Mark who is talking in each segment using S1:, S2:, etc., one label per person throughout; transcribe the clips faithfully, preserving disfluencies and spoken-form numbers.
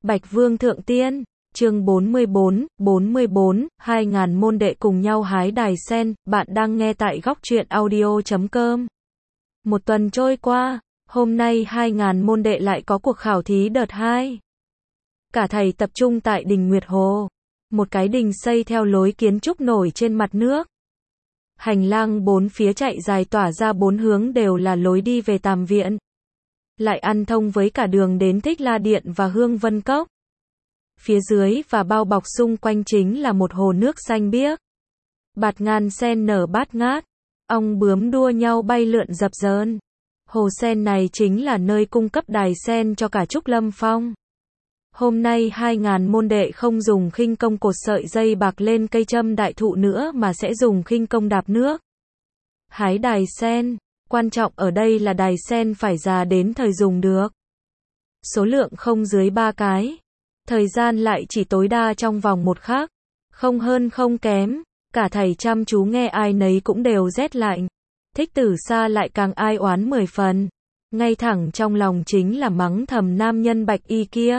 S1: Bạch Vương Thượng Tiên, chương bốn mươi bốn, bốn mươi bốn, hai ngàn môn đệ cùng nhau hái đài sen, bạn đang nghe tại góc truyện audio chấm com. Một tuần trôi qua, hôm nay hai ngàn môn đệ lại có cuộc khảo thí đợt hai. Cả thầy tập trung tại đình Nguyệt Hồ, một cái đình xây theo lối kiến trúc nổi trên mặt nước. Hành lang bốn phía chạy dài tỏa ra bốn hướng đều là lối đi về Tam Viện. Lại ăn thông với cả đường đến Thích La Điện và Hương Vân Cốc. Phía dưới và bao bọc xung quanh chính là một hồ nước xanh biếc. Bạt ngàn sen nở bát ngát, ong bướm đua nhau bay lượn dập dờn. Hồ sen này chính là nơi cung cấp đài sen cho cả Trúc Lâm Phong. Hôm nay hai ngàn môn đệ không dùng khinh công cột sợi dây bạc lên cây châm đại thụ nữa mà sẽ dùng khinh công đạp nước. Hái đài sen, quan trọng ở đây là đài sen phải già đến thời dùng được. Số lượng không dưới ba cái. Thời gian lại chỉ tối đa trong vòng một khắc. Không hơn không kém. Cả thầy chăm chú nghe ai nấy cũng đều rét lạnh. Thích Tử Sa lại càng ai oán mười phần. Ngay thẳng trong lòng chính là mắng thầm nam nhân bạch y kia.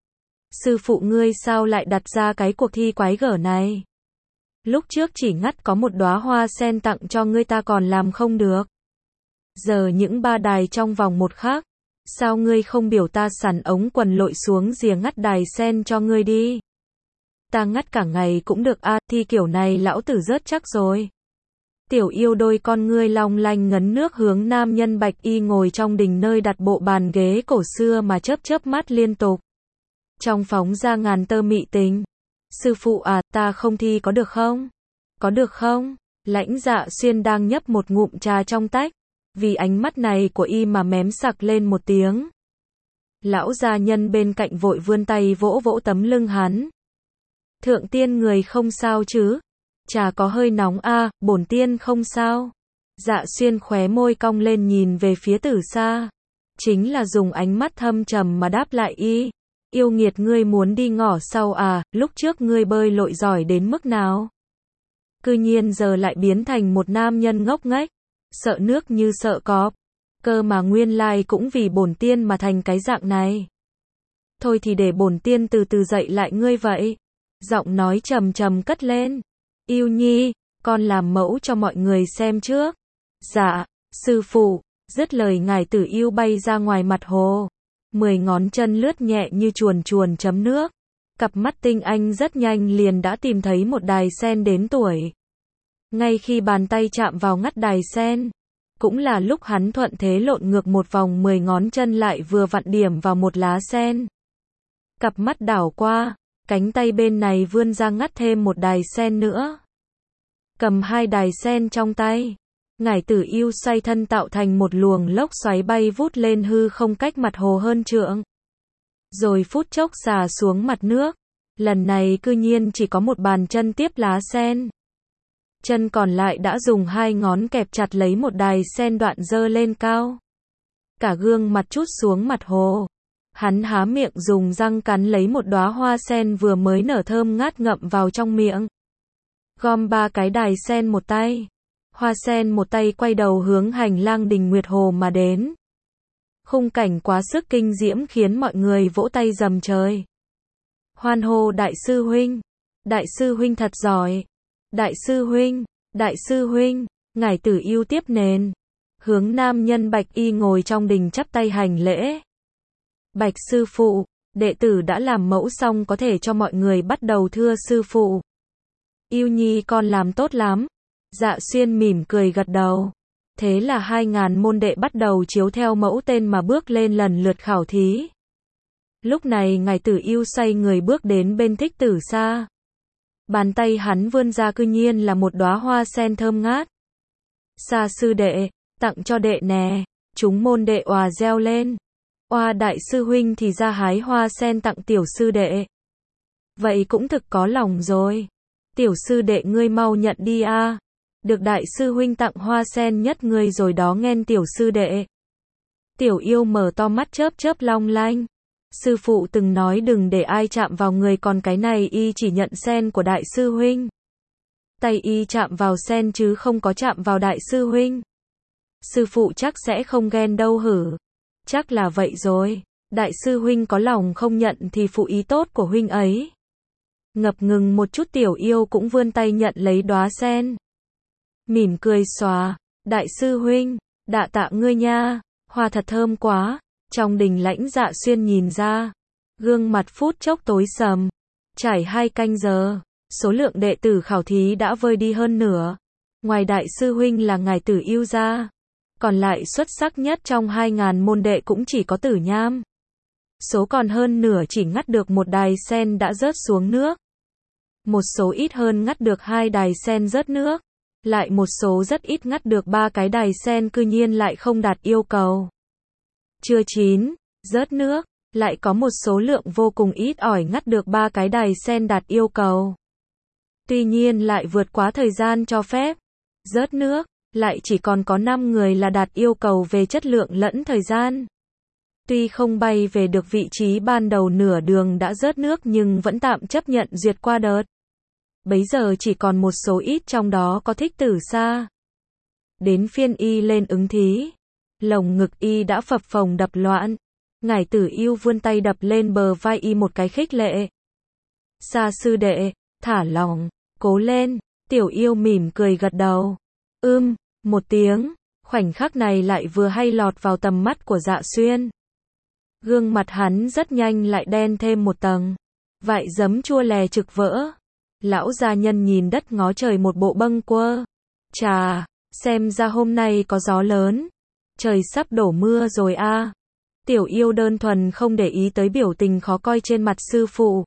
S1: Sư phụ ngươi sao lại đặt ra cái cuộc thi quái gở này? Lúc trước chỉ ngắt có một đóa hoa sen tặng cho ngươi ta còn làm không được. Giờ những ba đài trong vòng một khắc. Sao ngươi không biểu ta sắn ống quần lội xuống rìa ngắt đài sen cho ngươi đi? Ta ngắt cả ngày cũng được a, à, thi kiểu này lão tử rớt chắc rồi. Tiểu yêu đôi con ngươi long lanh ngấn nước hướng nam nhân bạch y ngồi trong đình nơi đặt bộ bàn ghế cổ xưa mà chớp chớp mắt liên tục. Trong phóng ra ngàn tơ mị tình. Sư phụ à, ta không thi có được không? Có được không? Lãnh Dạ Xuyên đang nhấp một ngụm trà trong tách. Vì ánh mắt này của y mà mém sặc lên một tiếng. Lão gia nhân bên cạnh vội vươn tay vỗ vỗ tấm lưng hắn. Thượng tiên người không sao chứ? Trà có hơi nóng a, à, bổn tiên không sao. Dạ Xuyên khóe môi cong lên nhìn về phía Tử Sa. Chính là dùng ánh mắt thâm trầm mà đáp lại y. Yêu nghiệt ngươi muốn đi ngỏ sau à, lúc trước ngươi bơi lội giỏi đến mức nào? Cư nhiên giờ lại biến thành một nam nhân ngốc nghếch. Sợ nước như sợ cọp. Cơ mà nguyên lai cũng vì bổn tiên mà thành cái dạng này. Thôi thì để bổn tiên từ từ dạy lại ngươi vậy. Giọng nói trầm trầm cất lên. Yêu nhi, con làm mẫu cho mọi người xem trước. Dạ, sư phụ. Dứt lời ngài Tử Yêu bay ra ngoài mặt hồ. Mười ngón chân lướt nhẹ như chuồn chuồn chấm nước. Cặp mắt tinh anh rất nhanh liền đã tìm thấy một đài sen đến tuổi. Ngay khi bàn tay chạm vào ngắt đài sen, cũng là lúc hắn thuận thế lộn ngược một vòng mười ngón chân lại vừa vặn điểm vào một lá sen. Cặp mắt đảo qua, cánh tay bên này vươn ra ngắt thêm một đài sen nữa. Cầm hai đài sen trong tay, ngải Tử Yêu xoay thân tạo thành một luồng lốc xoáy bay vút lên hư không cách mặt hồ hơn trượng. Rồi phút chốc xà xuống mặt nước, lần này cư nhiên chỉ có một bàn chân tiếp lá sen. Chân còn lại đã dùng hai ngón kẹp chặt lấy một đài sen đoạn dơ lên cao. Cả gương mặt trút xuống mặt hồ. Hắn há miệng dùng răng cắn lấy một đóa hoa sen vừa mới nở thơm ngát ngậm vào trong miệng. Gom ba cái đài sen một tay. Hoa sen một tay quay đầu hướng hành lang đình Nguyệt Hồ mà đến. Khung cảnh quá sức kinh diễm khiến mọi người vỗ tay rầm trời. Hoan hô đại sư huynh. Đại sư huynh thật giỏi. Đại sư huynh, đại sư huynh, ngải Tử Yêu tiếp nền. Hướng nam nhân bạch y ngồi trong đình chắp tay hành lễ. Bạch sư phụ, đệ tử đã làm mẫu xong có thể cho mọi người bắt đầu thưa sư phụ. Yêu nhi con làm tốt lắm. Dạ Xuyên mỉm cười gật đầu. Thế là hai ngàn môn đệ bắt đầu chiếu theo mẫu tên mà bước lên lần lượt khảo thí. Lúc này ngải Tử Yêu xoay người bước đến bên Thích Tử Sa. Bàn tay hắn vươn ra cư nhiên là một đóa hoa sen thơm ngát. Sa sư đệ, tặng cho đệ nè. Chúng môn đệ òa reo lên. Oa đại sư huynh thì ra hái hoa sen tặng tiểu sư đệ. Vậy cũng thực có lòng rồi. Tiểu sư đệ ngươi mau nhận đi a. À. Được đại sư huynh tặng hoa sen nhất ngươi rồi đó nghen tiểu sư đệ. Tiểu yêu mở to mắt chớp chớp long lanh. Sư phụ từng nói đừng để ai chạm vào người còn cái này y chỉ nhận sen của đại sư huynh. Tay y chạm vào sen chứ không có chạm vào đại sư huynh. Sư phụ chắc sẽ không ghen đâu hử. Chắc là vậy rồi. Đại sư huynh có lòng không nhận thì phụ ý tốt của huynh ấy. Ngập ngừng một chút Tiểu Yêu cũng vươn tay nhận lấy đóa sen. Mỉm cười xòa, đại sư huynh, đạ tạ ngươi nha, hoa thật thơm quá. Trong đình Lãnh Dạ Xuyên nhìn ra, gương mặt phút chốc tối sầm. Trải hai canh giờ, số lượng đệ tử khảo thí đã vơi đi hơn nửa. Ngoài đại sư huynh là ngài Tử Yêu ra, còn lại xuất sắc nhất trong hai ngàn môn đệ cũng chỉ có Tử Nham. Số còn hơn nửa chỉ ngắt được một đài sen đã rớt xuống nước. Một số ít hơn ngắt được hai đài sen rớt nước. Lại một số rất ít ngắt được ba cái đài sen cư nhiên lại không đạt yêu cầu. Chưa chín, rớt nước. Lại có một số lượng vô cùng ít ỏi ngắt được ba cái đài sen đạt yêu cầu. Tuy nhiên lại vượt quá thời gian cho phép. Rớt nước, lại chỉ còn có năm người là đạt yêu cầu về chất lượng lẫn thời gian. Tuy không bay về được vị trí ban đầu nửa đường đã rớt nước nhưng vẫn tạm chấp nhận duyệt qua đợt. Bấy giờ chỉ còn một số ít trong đó có Thích Tử Sa. Đến phiên y lên ứng thí. Lồng ngực y đã phập phồng đập loạn. Ngải Tử Yêu vươn tay đập lên bờ vai y một cái khích lệ. Sa sư đệ, thả lòng, cố lên. Tiểu Yêu mỉm cười gật đầu. Ưm, một tiếng. Khoảnh khắc này lại vừa hay lọt vào tầm mắt của Dạ Xuyên. Gương mặt hắn rất nhanh lại đen thêm một tầng. Vại giấm chua lè trực vỡ. Lão gia nhân nhìn đất ngó trời một bộ bâng quơ. Chà, xem ra hôm nay có gió lớn. Trời sắp đổ mưa rồi a. À. Tiểu Yêu đơn thuần không để ý tới biểu tình khó coi trên mặt sư phụ.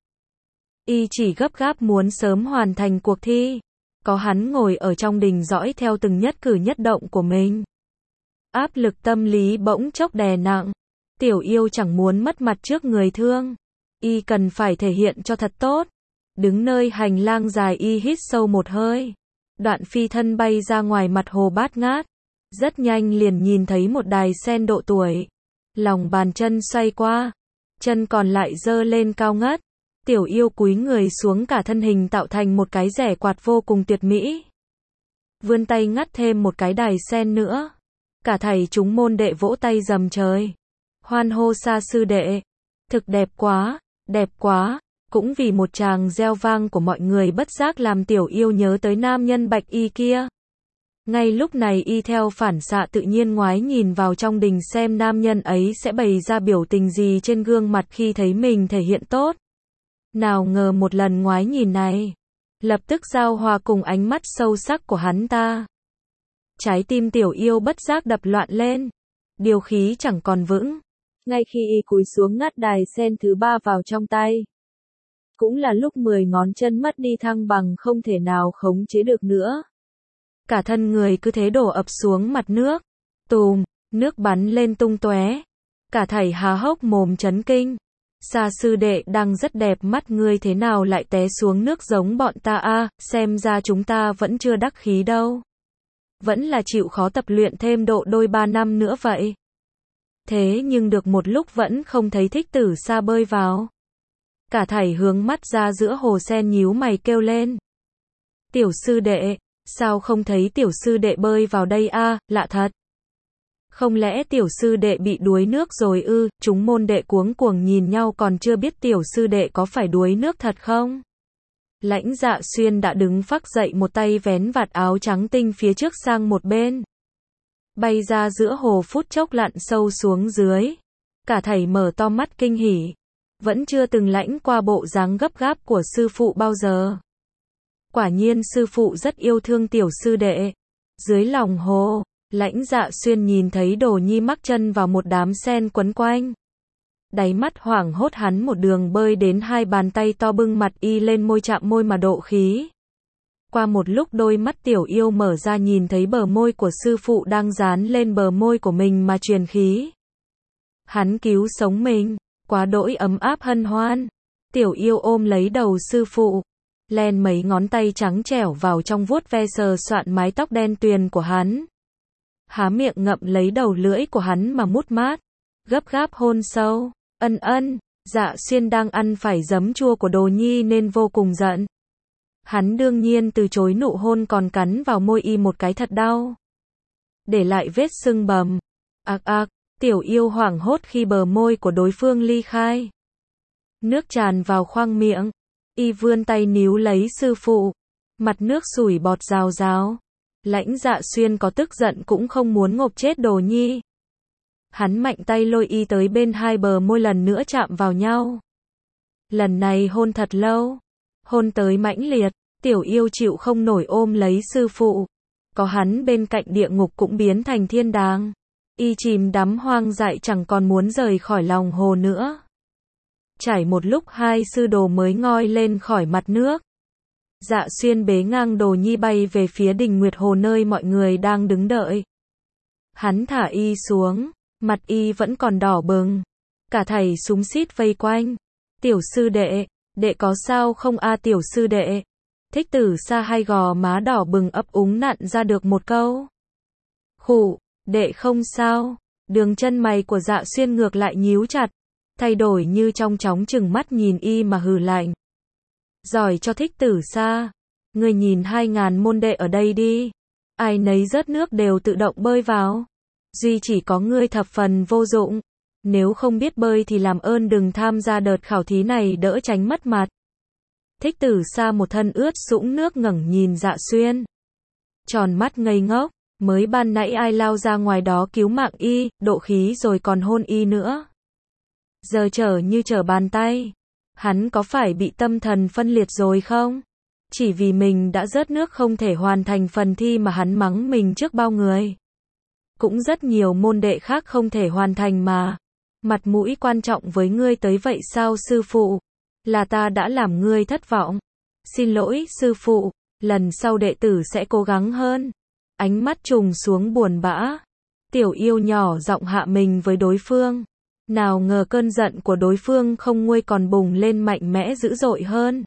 S1: Y chỉ gấp gáp muốn sớm hoàn thành cuộc thi. Có hắn ngồi ở trong đình dõi theo từng nhất cử nhất động của mình. Áp lực tâm lý bỗng chốc đè nặng. Tiểu Yêu chẳng muốn mất mặt trước người thương. Y cần phải thể hiện cho thật tốt. Đứng nơi hành lang dài y hít sâu một hơi. Đoạn phi thân bay ra ngoài mặt hồ Bát Ngát. Rất nhanh liền nhìn thấy một đài sen độ tuổi. Lòng bàn chân xoay qua. Chân còn lại giơ lên cao ngất. Tiểu Yêu cúi người xuống cả thân hình tạo thành một cái rẻ quạt vô cùng tuyệt mỹ. Vươn tay ngắt thêm một cái đài sen nữa. Cả thầy chúng môn đệ vỗ tay rầm trời. Hoan hô Sa sư đệ. Thực đẹp quá, đẹp quá. Cũng vì một tràng reo vang của mọi người bất giác làm Tiểu Yêu nhớ tới nam nhân bạch y kia. Ngay lúc này y theo phản xạ tự nhiên ngoái nhìn vào trong đình xem nam nhân ấy sẽ bày ra biểu tình gì trên gương mặt khi thấy mình thể hiện tốt. Nào ngờ một lần ngoái nhìn này, lập tức giao hòa cùng ánh mắt sâu sắc của hắn ta. Trái tim Tiểu Yêu bất giác đập loạn lên. Điều khí chẳng còn vững. Ngay khi y cúi xuống ngắt đài sen thứ ba vào trong tay. Cũng là lúc mười ngón chân mất đi thăng bằng không thể nào khống chế được nữa. Cả thân người cứ thế đổ ập xuống mặt nước. Tùm, nước bắn lên tung tóe. Cả thảy há hốc mồm chấn kinh. Sa sư đệ đang rất đẹp mắt ngươi thế nào lại té xuống nước giống bọn ta a, à, xem ra chúng ta vẫn chưa đắc khí đâu. Vẫn là chịu khó tập luyện thêm độ đôi ba năm nữa vậy. Thế nhưng được một lúc vẫn không thấy Thích Tử Sa bơi vào. Cả thảy hướng mắt ra giữa hồ sen nhíu mày kêu lên. Tiểu sư đệ, sao không thấy tiểu sư đệ bơi vào đây a, à, lạ thật. Không lẽ tiểu sư đệ bị đuối nước rồi ư? Chúng môn đệ cuống cuồng nhìn nhau còn chưa biết tiểu sư đệ có phải đuối nước thật không? Lãnh Dạ Xuyên đã đứng phác dậy một tay vén vạt áo trắng tinh phía trước sang một bên. Bay ra giữa hồ phút chốc lặn sâu xuống dưới. Cả thảy mở to mắt kinh hỉ. Vẫn chưa từng lãnh qua bộ dáng gấp gáp của sư phụ bao giờ. Quả nhiên sư phụ rất yêu thương tiểu sư đệ. Dưới lòng hồ, Lãnh Dạ Xuyên nhìn thấy Đồ Nhi mắc chân vào một đám sen quấn quanh. Đáy mắt hoảng hốt hắn một đường bơi đến hai bàn tay to bưng mặt y lên môi chạm môi mà độ khí. Qua một lúc đôi mắt Tiểu Yêu mở ra nhìn thấy bờ môi của sư phụ đang dán lên bờ môi của mình mà truyền khí. Hắn cứu sống mình, quá đỗi ấm áp hân hoan. Tiểu Yêu ôm lấy đầu sư phụ, len mấy ngón tay trắng trẻo vào trong vuốt ve sờ soạn mái tóc đen tuyền của hắn. Há miệng ngậm lấy đầu lưỡi của hắn mà mút mát, gấp gáp hôn sâu, ân ân. Dạ Xuyên đang ăn phải giấm chua của Đồ Nhi nên vô cùng giận. Hắn đương nhiên từ chối nụ hôn còn cắn vào môi y một cái thật đau. Để lại vết sưng bầm. Ạc ạc, Tiểu yêu hoảng hốt khi bờ môi của đối phương ly khai. Nước tràn vào khoang miệng. Y vươn tay níu lấy sư phụ. Mặt nước sủi bọt rào rào. Lãnh Dạ Xuyên có tức giận cũng không muốn ngộp chết Đồ Nhi. Hắn mạnh tay lôi y tới bên hai bờ môi lần nữa chạm vào nhau. Lần này hôn thật lâu. Hôn tới mãnh liệt. Tiểu yêu chịu không nổi ôm lấy sư phụ. Có hắn bên cạnh địa ngục cũng biến thành thiên đàng. Y chìm đắm hoang dại chẳng còn muốn rời khỏi lòng hồ nữa. Chảy một lúc hai sư đồ mới ngoi lên khỏi mặt nước. Dạ Xuyên bế ngang Đồ Nhi bay về phía Đình Nguyệt Hồ nơi mọi người đang đứng đợi. Hắn thả y xuống, mặt y vẫn còn đỏ bừng. Cả thầy súng xít vây quanh. Tiểu sư đệ, đệ có sao không a tiểu sư đệ? Thích Tử Sa hai gò má đỏ bừng ấp úng nặn ra được một câu. Khụ, đệ không sao. Đường chân mày của Dạ Xuyên ngược lại nhíu chặt. Thay đổi như trong chóng chừng mắt nhìn y mà hừ lạnh. Giỏi cho Thích Tử Sa. Ngươi nhìn hai ngàn môn đệ ở đây đi. Ai nấy rớt nước đều tự động bơi vào. Duy chỉ có ngươi thập phần vô dụng. Nếu không biết bơi thì làm ơn đừng tham gia đợt khảo thí này đỡ tránh mất mặt. Thích Tử Sa một thân ướt sũng nước ngẩng nhìn Dạ Xuyên. Tròn mắt ngây ngốc. Mới ban nãy ai lao ra ngoài đó cứu mạng y, độ khí rồi còn hôn y nữa. Giờ trở như trở bàn tay. Hắn có phải bị tâm thần phân liệt rồi không? Chỉ vì mình đã rớt nước không thể hoàn thành phần thi mà hắn mắng mình trước bao người. Cũng rất nhiều môn đệ khác không thể hoàn thành mà. Mặt mũi quan trọng với ngươi tới vậy sao sư phụ? Là ta đã làm ngươi thất vọng. Xin lỗi sư phụ, lần sau đệ tử sẽ cố gắng hơn. Ánh mắt trùng xuống buồn bã. Tiểu yêu nhỏ giọng hạ mình với đối phương. Nào ngờ cơn giận của đối phương không nguôi còn bùng lên mạnh mẽ dữ dội hơn.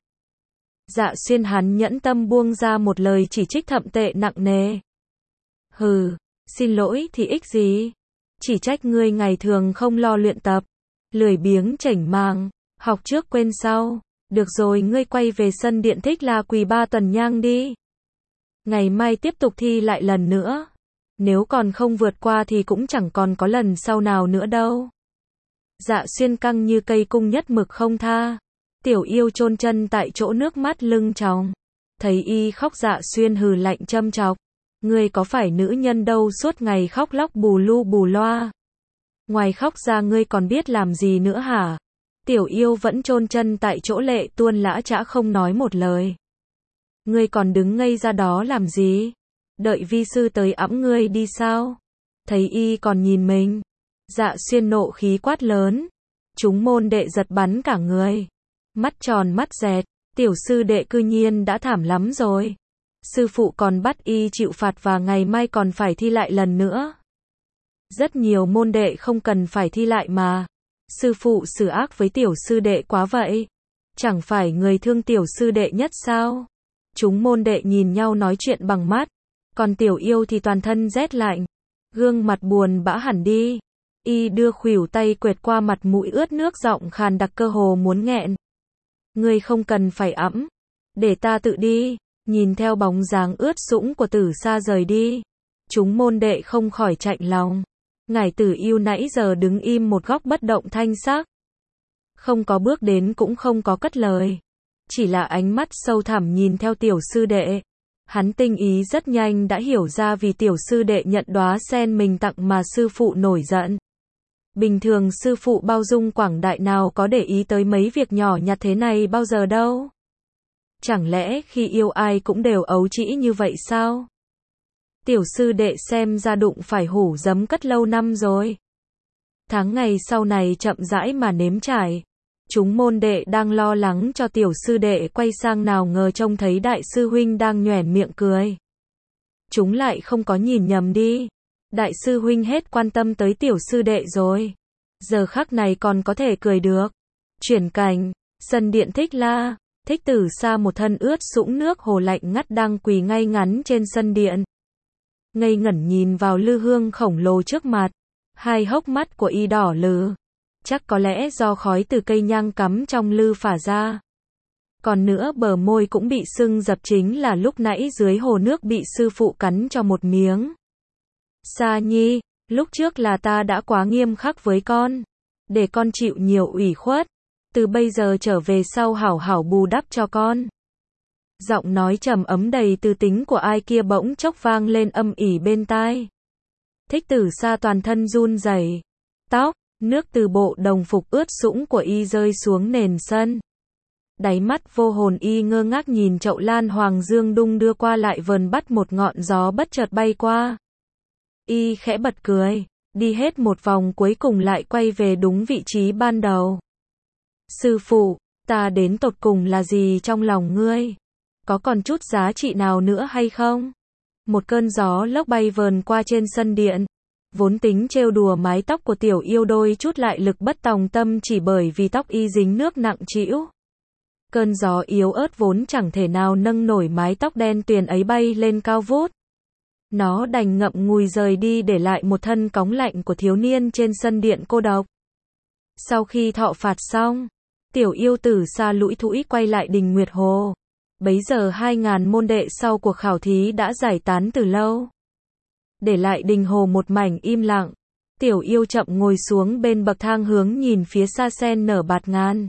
S1: Dạ Xuyên hắn nhẫn tâm buông ra một lời chỉ trích thậm tệ nặng nề. Hừ, xin lỗi thì ích gì? Chỉ trách ngươi ngày thường không lo luyện tập. Lười biếng chảnh màng, học trước quên sau. Được rồi ngươi quay về sân điện Thích La quỳ ba tuần nhang đi. Ngày mai tiếp tục thi lại lần nữa. Nếu còn không vượt qua thì cũng chẳng còn có lần sau nào nữa đâu. Dạ Xuyên căng như cây cung nhất mực không tha. Tiểu yêu chôn chân tại chỗ nước mắt lưng tròng. Thấy y khóc Dạ Xuyên hừ lạnh châm chọc. Ngươi có phải nữ nhân đâu suốt ngày khóc lóc bù lu bù loa. Ngoài khóc ra ngươi còn biết làm gì nữa hả? Tiểu yêu vẫn chôn chân tại chỗ lệ tuôn lã chã không nói một lời. Ngươi còn đứng ngây ra đó làm gì? Đợi vi sư tới ẵm ngươi đi sao? Thấy y còn nhìn mình. Dạ Xuyên nộ khí quát lớn. Chúng môn đệ giật bắn cả người. Mắt tròn mắt dẹt. Tiểu sư đệ cư nhiên đã thảm lắm rồi. Sư phụ còn bắt y chịu phạt và ngày mai còn phải thi lại lần nữa. Rất nhiều môn đệ không cần phải thi lại mà. Sư phụ xử ác với tiểu sư đệ quá vậy. Chẳng phải người thương tiểu sư đệ nhất sao? Chúng môn đệ nhìn nhau nói chuyện bằng mắt. Còn tiểu yêu thì toàn thân rét lạnh. Gương mặt buồn bã hẳn đi. Y đưa khuỷu tay quệt qua mặt mũi ướt nước giọng khàn đặc cơ hồ muốn nghẹn. Ngươi không cần phải ẵm. Để ta tự đi. Nhìn theo bóng dáng ướt sũng của Tử Sa rời đi. Chúng môn đệ không khỏi chạnh lòng. Ngải Tử yêu nãy giờ đứng im một góc bất động thanh sắc. Không có bước đến cũng không có cất lời. Chỉ là ánh mắt sâu thẳm nhìn theo tiểu sư đệ. Hắn tinh ý rất nhanh đã hiểu ra vì tiểu sư đệ nhận đóa sen mình tặng mà sư phụ nổi giận. Bình thường sư phụ bao dung quảng đại nào có để ý tới mấy việc nhỏ nhặt thế này bao giờ đâu. Chẳng lẽ khi yêu ai cũng đều ấu trĩ như vậy sao? Tiểu sư đệ xem ra đụng phải hủ giấm cất lâu năm rồi. Tháng ngày sau này chậm rãi mà nếm trải. Chúng môn đệ đang lo lắng cho tiểu sư đệ quay sang nào ngờ trông thấy đại sư huynh đang nhoẻn miệng cười. Chúng lại không có nhìn nhầm đi. Đại sư huynh hết quan tâm tới tiểu sư đệ rồi. Giờ khắc này còn có thể cười được. Chuyển cảnh, sân điện Thích La. Thích Tử Sa một thân ướt sũng nước hồ lạnh ngắt đang quỳ ngay ngắn trên sân điện. Ngây ngẩn nhìn vào lư hương khổng lồ trước mặt. Hai hốc mắt của y đỏ lừ. Chắc có lẽ do khói từ cây nhang cắm trong lư phả ra. Còn nữa bờ môi cũng bị sưng dập chính là lúc nãy dưới hồ nước bị sư phụ cắn cho một miếng. Sa Nhi, Lúc trước là ta đã quá nghiêm khắc với con, để con chịu nhiều ủy khuất, từ bây giờ trở về sau hảo hảo bù đắp cho con. Giọng nói trầm ấm đầy tư tính của ai kia bỗng chốc vang lên âm ỉ bên tai. Thích Tử Sa toàn thân run rẩy, tóc, nước từ bộ đồng phục ướt sũng của y rơi xuống nền sân. Đáy mắt vô hồn y ngơ ngác nhìn chậu lan hoàng dương đung đưa qua lại vờn bắt một ngọn gió bất chợt bay qua. Y khẽ bật cười, đi hết một vòng cuối cùng lại quay về đúng vị trí ban đầu. Sư phụ, ta đến tột cùng là gì trong lòng ngươi? Có còn chút giá trị nào nữa hay không? Một cơn gió lốc bay vờn qua trên sân điện. Vốn tính trêu đùa mái tóc của tiểu yêu đôi chút lại lực bất tòng tâm chỉ bởi vì tóc y dính nước nặng trĩu. Cơn gió yếu ớt vốn chẳng thể nào nâng nổi mái tóc đen tuyền ấy bay lên cao vút. Nó đành ngậm ngùi rời đi để lại một thân cóng lạnh của thiếu niên trên sân điện cô độc. Sau khi thọ phạt xong, tiểu yêu Tử Sa lủi thủi quay lại Đình Nguyệt Hồ. Bấy giờ hai ngàn môn đệ sau cuộc khảo thí đã giải tán từ lâu. Để lại Đình Hồ một mảnh im lặng, tiểu yêu chậm ngồi xuống bên bậc thang hướng nhìn phía xa sen nở bạt ngàn.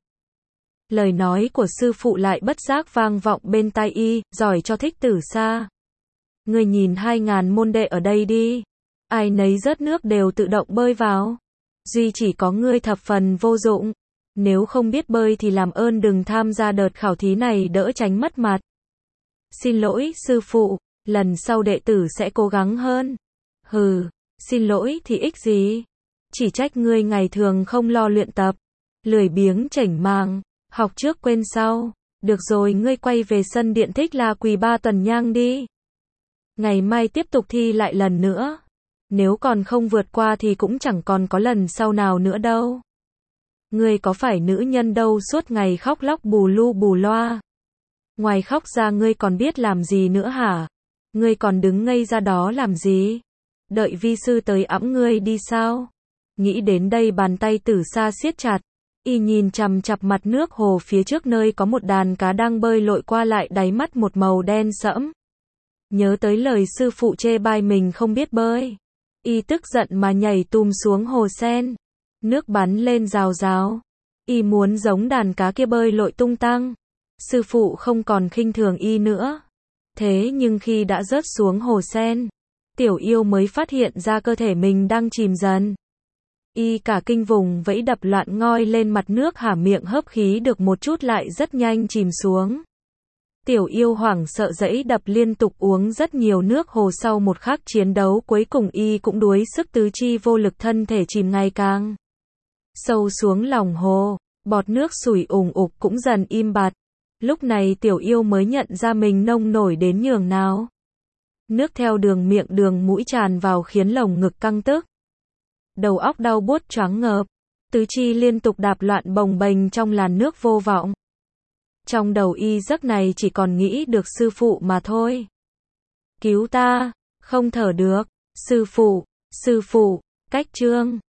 S1: Lời nói của sư phụ lại bất giác vang vọng bên tai y, giỏi cho Thích Tử Sa. Ngươi nhìn hai ngàn môn đệ ở đây đi. Ai nấy rớt nước đều tự động bơi vào. Duy chỉ có ngươi thập phần vô dụng. Nếu không biết bơi thì làm ơn đừng tham gia đợt khảo thí này đỡ tránh mất mặt. Xin lỗi sư phụ, lần sau đệ tử sẽ cố gắng hơn. Hừ, xin lỗi thì ích gì? Chỉ trách ngươi ngày thường không lo luyện tập. Lười biếng chảnh màng, học trước quên sau. Được rồi, ngươi quay về sân điện Thích La quỳ ba tuần nhang đi. Ngày mai tiếp tục thi lại lần nữa. Nếu còn không vượt qua thì cũng chẳng còn có lần sau nào nữa đâu. Ngươi có phải nữ nhân đâu suốt ngày khóc lóc bù lu bù loa. Ngoài khóc ra ngươi còn biết làm gì nữa hả? Ngươi còn đứng ngây ra đó làm gì? Đợi vi sư tới ẵm ngươi đi sao? Nghĩ đến đây bàn tay Tử Sa siết chặt. Y nhìn chằm chằm mặt nước hồ phía trước nơi có một đàn cá đang bơi lội qua lại, đáy mắt một màu đen sẫm. Nhớ tới lời sư phụ chê bai mình không biết bơi. Y tức giận mà nhảy tùm xuống hồ sen. Nước bắn lên rào rào. Y muốn giống đàn cá kia bơi lội tung tăng. Sư phụ không còn khinh thường y nữa. Thế nhưng khi đã rớt xuống hồ sen, tiểu yêu mới phát hiện ra cơ thể mình đang chìm dần. Y cả kinh vùng vẫy đập loạn ngoi lên mặt nước, há miệng hớp khí được một chút lại rất nhanh chìm xuống. Tiểu yêu hoảng sợ dẫy đập liên tục uống rất nhiều nước hồ, sau một khắc chiến đấu cuối cùng y cũng đuối sức tứ chi vô lực, thân thể chìm ngày càng sâu xuống lòng hồ, bọt nước sủi ủng ục cũng dần im bặt. Lúc này tiểu yêu mới nhận ra mình nông nổi đến nhường nào. Nước theo đường miệng đường mũi tràn vào khiến lồng ngực căng tức. Đầu óc đau buốt choáng ngợp, tứ chi liên tục đạp loạn bồng bềnh trong làn nước vô vọng. Trong đầu y giấc này chỉ còn nghĩ được sư phụ mà thôi. Cứu ta, không thở được, sư phụ, sư phụ, cách chương.